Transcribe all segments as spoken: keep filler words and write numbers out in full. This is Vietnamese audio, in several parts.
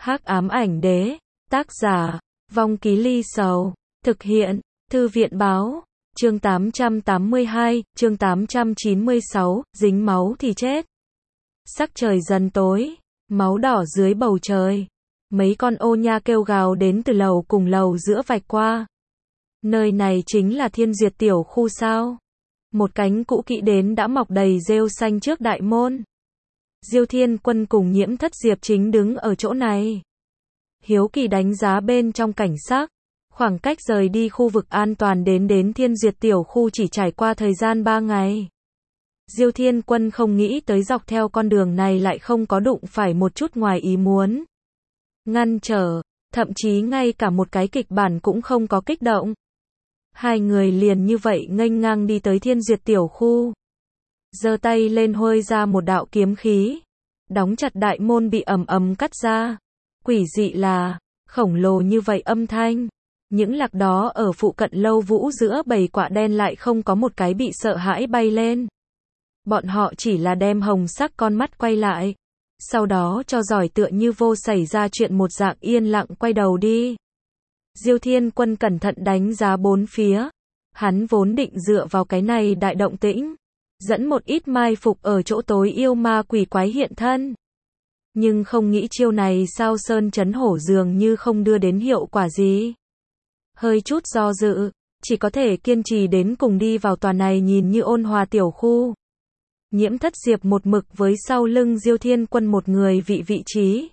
Hắc ám ảnh đế, tác giả, Vong Ký Ly Sầu, thực hiện, Thư viện báo, chương tám trăm tám mươi hai, chương tám trăm chín mươi sáu, dính máu thì chết. Sắc trời dần tối, máu đỏ dưới bầu trời. Mấy con ô nha kêu gào đến từ lầu cùng lầu giữa vạch qua. Nơi này chính là Thiên Duyệt tiểu khu sao? Một cánh cũ kỹ đến đã mọc đầy rêu xanh trước đại môn. Diêu Thiên Quân cùng Nhiễm Thất Diệp chính đứng ở chỗ này. Hiếu kỳ đánh giá bên trong cảnh sắc. Khoảng cách rời đi khu vực an toàn đến đến Thiên Duyệt tiểu khu chỉ trải qua thời gian ba ngày. Diêu Thiên Quân không nghĩ tới dọc theo con đường này lại không có đụng phải một chút ngoài ý muốn. Ngăn trở, thậm chí ngay cả một cái kịch bản cũng không có kích động. Hai người liền như vậy nghênh ngang đi tới Thiên Duyệt tiểu khu. Giơ tay lên huôi ra một đạo kiếm khí. Đóng chặt đại môn bị ầm ầm cắt ra. Quỷ dị là, khổng lồ như vậy âm thanh. Những lạc đó ở phụ cận lâu vũ giữa bầy quạ đen lại không có một cái bị sợ hãi bay lên. Bọn họ chỉ là đem hồng sắc con mắt quay lại. Sau đó cho giỏi tựa như vô xảy ra chuyện một dạng yên lặng quay đầu đi. Diêu Thiên Quân cẩn thận đánh giá bốn phía. Hắn vốn định dựa vào cái này đại động tĩnh. Dẫn một ít mai phục ở chỗ tối yêu ma quỷ quái hiện thân. Nhưng không nghĩ chiêu này sao sơn chấn hổ dường như không đưa đến hiệu quả gì. Hơi chút do dự, chỉ có thể kiên trì đến cùng đi vào tòa này nhìn như ôn hòa tiểu khu. Nhiễm Thất Diệp một mực với sau lưng Diêu Thiên Quân một người vị vị trí.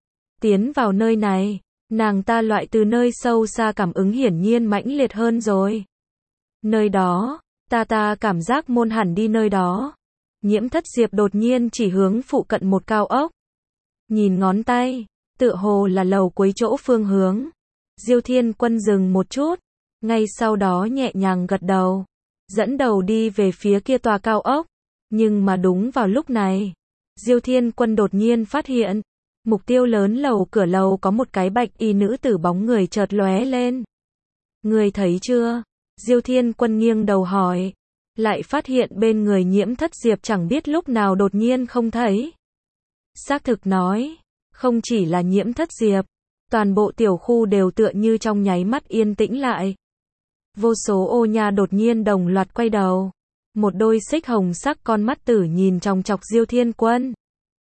Tiến vào nơi này, nàng ta loại từ nơi sâu xa cảm ứng hiển nhiên mãnh liệt hơn rồi. Nơi đó, ta ta cảm giác môn hẳn đi nơi đó. Nhiễm Thất Diệp đột nhiên chỉ hướng phụ cận một cao ốc. Nhìn ngón tay, tựa hồ là lầu cuối chỗ phương hướng. Diêu Thiên Quân dừng một chút, ngay sau đó nhẹ nhàng gật đầu, dẫn đầu đi về phía kia tòa cao ốc. Nhưng mà đúng vào lúc này, Diêu Thiên Quân đột nhiên phát hiện, mục tiêu lớn lầu cửa lầu có một cái bạch y nữ tử bóng người chợt lóe lên. Người thấy chưa? Diêu Thiên Quân nghiêng đầu hỏi, lại phát hiện bên người Nhiễm Thất Diệp chẳng biết lúc nào đột nhiên không thấy. Xác thực nói, không chỉ là Nhiễm Thất Diệp, toàn bộ tiểu khu đều tựa như trong nháy mắt yên tĩnh lại. Vô số ô nha đột nhiên đồng loạt quay đầu. Một đôi xích hồng sắc con mắt tử nhìn chòng chọc Diêu Thiên Quân.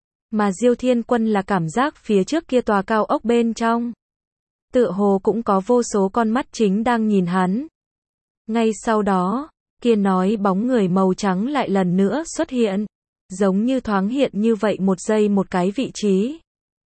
Mà Diêu Thiên Quân là cảm giác phía trước kia tòa cao ốc bên trong. Tựa hồ cũng có vô số con mắt chính đang nhìn hắn. Ngay sau đó, kia nói bóng người màu trắng lại lần nữa xuất hiện. Giống như thoáng hiện như vậy một giây một cái vị trí.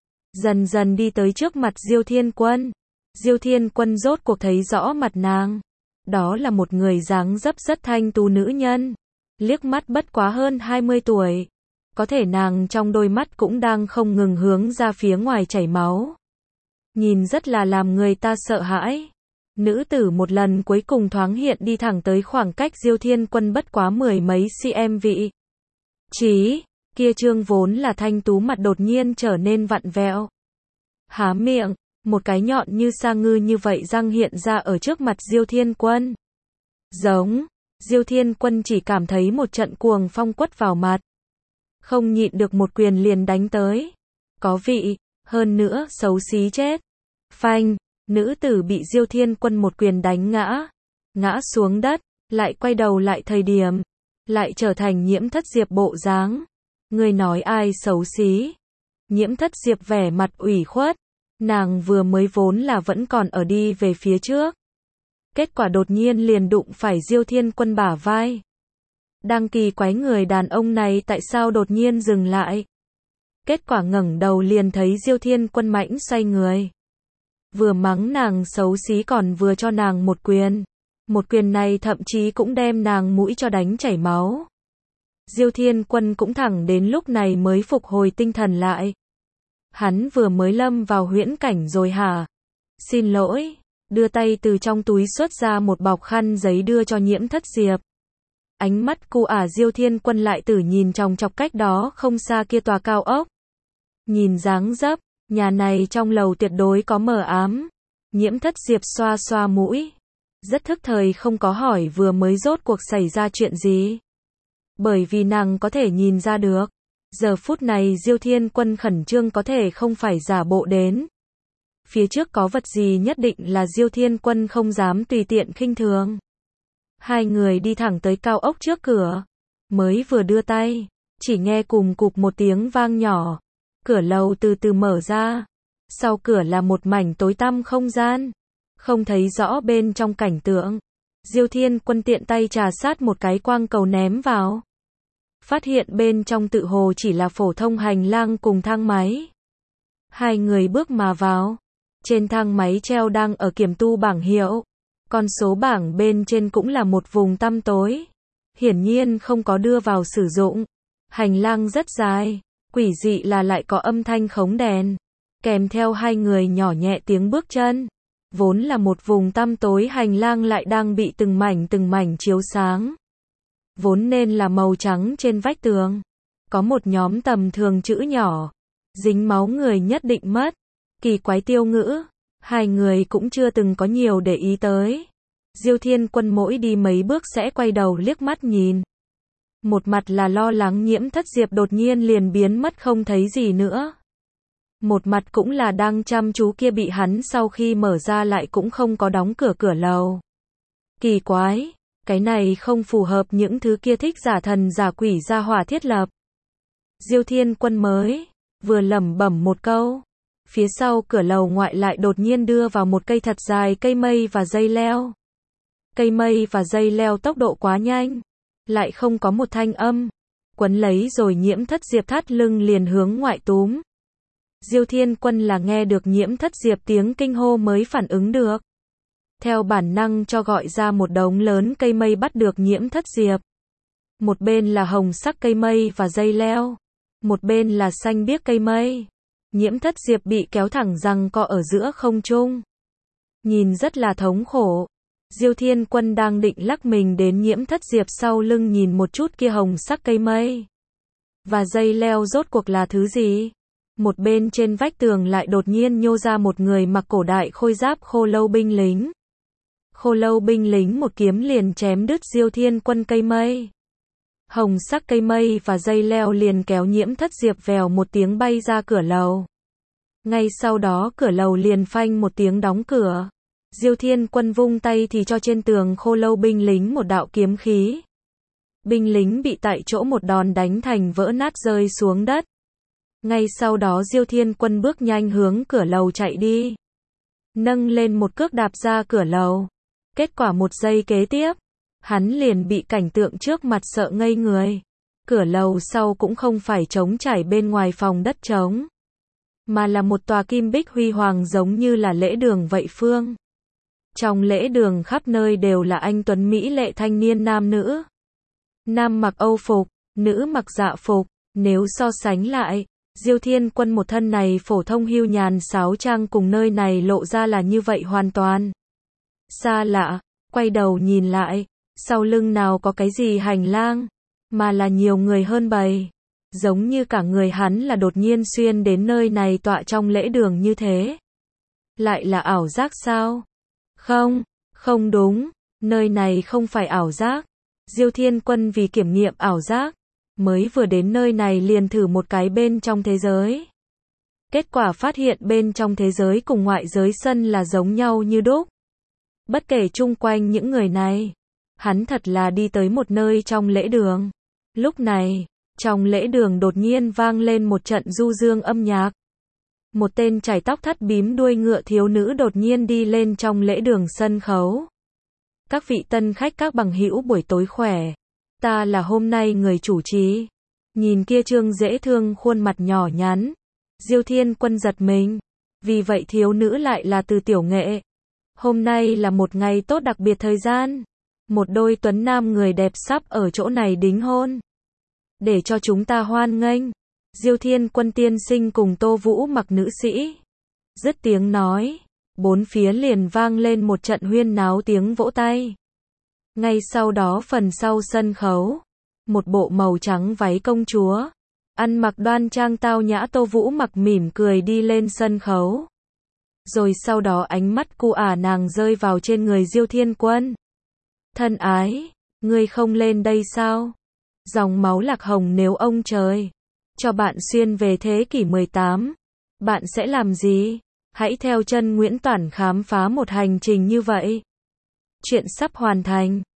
Dần dần đi tới trước mặt Diêu Thiên Quân. Diêu Thiên Quân rốt cuộc thấy rõ mặt nàng. Đó là một người dáng dấp rất thanh tú nữ nhân. Liếc mắt bất quá hơn hai mươi tuổi. Có thể nàng trong đôi mắt cũng đang không ngừng hướng ra phía ngoài chảy máu. Nhìn rất là làm người ta sợ hãi. Nữ tử một lần cuối cùng thoáng hiện đi thẳng tới khoảng cách Diêu Thiên Quân bất quá mười mấy cm vị. Chí, kia trương vốn là thanh tú mặt đột nhiên trở nên vặn vẹo. Há miệng, một cái nhọn như sa ngư như vậy răng hiện ra ở trước mặt Diêu Thiên Quân. Giống, Diêu Thiên Quân chỉ cảm thấy một trận cuồng phong quất vào mặt. Không nhịn được một quyền liền đánh tới. Có vị, hơn nữa xấu xí chết. Phanh, nữ tử bị Diêu Thiên Quân một quyền đánh ngã. Ngã xuống đất, lại quay đầu lại thời điểm. Lại trở thành Nhiễm Thất Diệp bộ dáng. Người nói ai xấu xí? Nhiễm Thất Diệp vẻ mặt ủy khuất. Nàng vừa mới vốn là vẫn còn ở đi về phía trước. Kết quả đột nhiên liền đụng phải Diêu Thiên Quân bả vai. Đang kỳ quái người đàn ông này tại sao đột nhiên dừng lại. Kết quả ngẩng đầu liền thấy Diêu Thiên Quân mãnh xoay người. Vừa mắng nàng xấu xí còn vừa cho nàng một quyền. Một quyền này thậm chí cũng đem nàng mũi cho đánh chảy máu. Diêu Thiên Quân cũng thẳng đến lúc này mới phục hồi tinh thần lại. Hắn vừa mới lâm vào huyễn cảnh rồi hả? Xin lỗi, đưa tay từ trong túi xuất ra một bọc khăn giấy đưa cho Nhiễm Thất Diệp. Ánh mắt cu ả Diêu Thiên Quân lại tử nhìn chòng chọc cách đó không xa kia tòa cao ốc. Nhìn dáng dấp, nhà này trong lầu tuyệt đối có mờ ám. Nhiễm Thất Diệp xoa xoa mũi. Rất thức thời không có hỏi vừa mới rốt cuộc xảy ra chuyện gì. Bởi vì nàng có thể nhìn ra được. Giờ phút này Diêu Thiên Quân khẩn trương có thể không phải giả bộ đến. Phía trước có vật gì nhất định là Diêu Thiên Quân không dám tùy tiện khinh thường. Hai người đi thẳng tới cao ốc trước cửa. Mới vừa đưa tay, chỉ nghe cùm cụp một tiếng vang nhỏ. Cửa lầu từ từ mở ra. Sau cửa là một mảnh tối tăm không gian. Không thấy rõ bên trong cảnh tượng. Diêu Thiên Quân tiện tay trà sát một cái quang cầu ném vào. Phát hiện bên trong tự hồ chỉ là phổ thông hành lang cùng thang máy. Hai người bước mà vào. Trên thang máy treo đang ở kiểm tu bảng hiệu. Con số bảng bên trên cũng là một vùng tăm tối. Hiển nhiên không có đưa vào sử dụng. Hành lang rất dài. Quỷ dị là lại có âm thanh khống đèn. Kèm theo hai người nhỏ nhẹ tiếng bước chân. Vốn là một vùng tăm tối hành lang lại đang bị từng mảnh từng mảnh chiếu sáng. Vốn nên là màu trắng trên vách tường. Có một nhóm tầm thường chữ nhỏ. Dính máu người nhất định mất. Kỳ quái tiêu ngữ. Hai người cũng chưa từng có nhiều để ý tới. Diêu Thiên Quân mỗi đi mấy bước sẽ quay đầu liếc mắt nhìn. Một mặt là lo lắng Nhiễm Thất Diệp đột nhiên liền biến mất không thấy gì nữa. Một mặt cũng là đang chăm chú kia bị hắn sau khi mở ra lại cũng không có đóng cửa cửa lầu. Kỳ quái, cái này không phù hợp những thứ kia thích giả thần giả quỷ ra hỏa thiết lập. Diêu Thiên Quân mới vừa lẩm bẩm một câu, phía sau cửa lầu ngoại lại đột nhiên đưa vào một cây thật dài cây mây và dây leo. Cây mây và dây leo tốc độ quá nhanh, lại không có một thanh âm, quấn lấy rồi Nhiễm Thất Diệp thắt lưng liền hướng ngoại túm. Diêu Thiên Quân là nghe được Nhiễm Thất Diệp tiếng kinh hô mới phản ứng được. Theo bản năng cho gọi ra một đống lớn cây mây bắt được Nhiễm Thất Diệp. Một bên là hồng sắc cây mây và dây leo, một bên là xanh biếc cây mây. Nhiễm Thất Diệp bị kéo thẳng giằng co ở giữa không trung. Nhìn rất là thống khổ. Diêu Thiên Quân đang định lắc mình đến Nhiễm Thất Diệp sau lưng nhìn một chút kia hồng sắc cây mây và dây leo rốt cuộc là thứ gì. Một bên trên vách tường lại đột nhiên nhô ra một người mặc cổ đại khôi giáp khô lâu binh lính. Khô lâu binh lính một kiếm liền chém đứt Diêu Thiên Quân cây mây. Hồng sắc cây mây và dây leo liền kéo Nhiễm Thất Diệp vèo một tiếng bay ra cửa lầu. Ngay sau đó cửa lầu liền phanh một tiếng đóng cửa. Diêu Thiên Quân vung tay thì cho trên tường khô lâu binh lính một đạo kiếm khí. Binh lính bị tại chỗ một đòn đánh thành vỡ nát rơi xuống đất. Ngay sau đó Diêu Thiên Quân bước nhanh hướng cửa lầu chạy đi. Nâng lên một cước đạp ra cửa lầu. Kết quả một giây kế tiếp, hắn liền bị cảnh tượng trước mặt sợ ngây người. Cửa lầu sau cũng không phải trống trải bên ngoài phòng đất trống, mà là một tòa kim bích huy hoàng giống như là lễ đường vậy phương. Trong lễ đường khắp nơi đều là anh tuấn mỹ lệ thanh niên nam nữ. Nam mặc Âu phục, nữ mặc dạ phục. Nếu so sánh lại, Diêu Thiên Quân một thân này phổ thông hưu nhàn sáo trang cùng nơi này lộ ra là như vậy hoàn toàn xa lạ. Quay đầu nhìn lại, sau lưng nào có cái gì hành lang, mà là nhiều người hơn bầy. Giống như cả người hắn là đột nhiên xuyên đến nơi này tọa trong lễ đường như thế. Lại là ảo giác sao? Không, không đúng, nơi này không phải ảo giác. Diêu Thiên Quân vì kiểm nghiệm ảo giác, mới vừa đến nơi này liền thử một cái bên trong thế giới. Kết quả phát hiện bên trong thế giới cùng ngoại giới sân là giống nhau như đúc. Bất kể chung quanh những người này, hắn thật là đi tới một nơi trong lễ đường. Lúc này, trong lễ đường đột nhiên vang lên một trận du dương âm nhạc. Một tên chải tóc thắt bím đuôi ngựa thiếu nữ đột nhiên đi lên trong lễ đường sân khấu. Các vị tân khách các bằng hữu buổi tối khỏe. Ta là hôm nay người chủ trì. Nhìn kia trương dễ thương khuôn mặt nhỏ nhắn. Diêu Thiên Quân giật mình. Vì vậy thiếu nữ lại là Từ Tiểu Nghệ. Hôm nay là một ngày tốt đặc biệt thời gian. Một đôi tuấn nam người đẹp sắp ở chỗ này đính hôn. Để cho chúng ta hoan nghênh. Diêu Thiên Quân tiên sinh cùng Tô Vũ mặc nữ sĩ. Dứt tiếng nói, bốn phía liền vang lên một trận huyên náo tiếng vỗ tay. Ngay sau đó phần sau sân khấu, một bộ màu trắng váy công chúa, ăn mặc đoan trang tao nhã Tô Vũ mặc mỉm cười đi lên sân khấu. Rồi sau đó ánh mắt cu ả nàng rơi vào trên người Diêu Thiên Quân. Thân ái, ngươi không lên đây sao? Dòng máu lạc hồng nếu ông trời cho bạn xuyên về thế kỷ mười tám, bạn sẽ làm gì? Hãy theo chân Nguyễn Toản khám phá một hành trình như vậy. Chuyện sắp hoàn thành.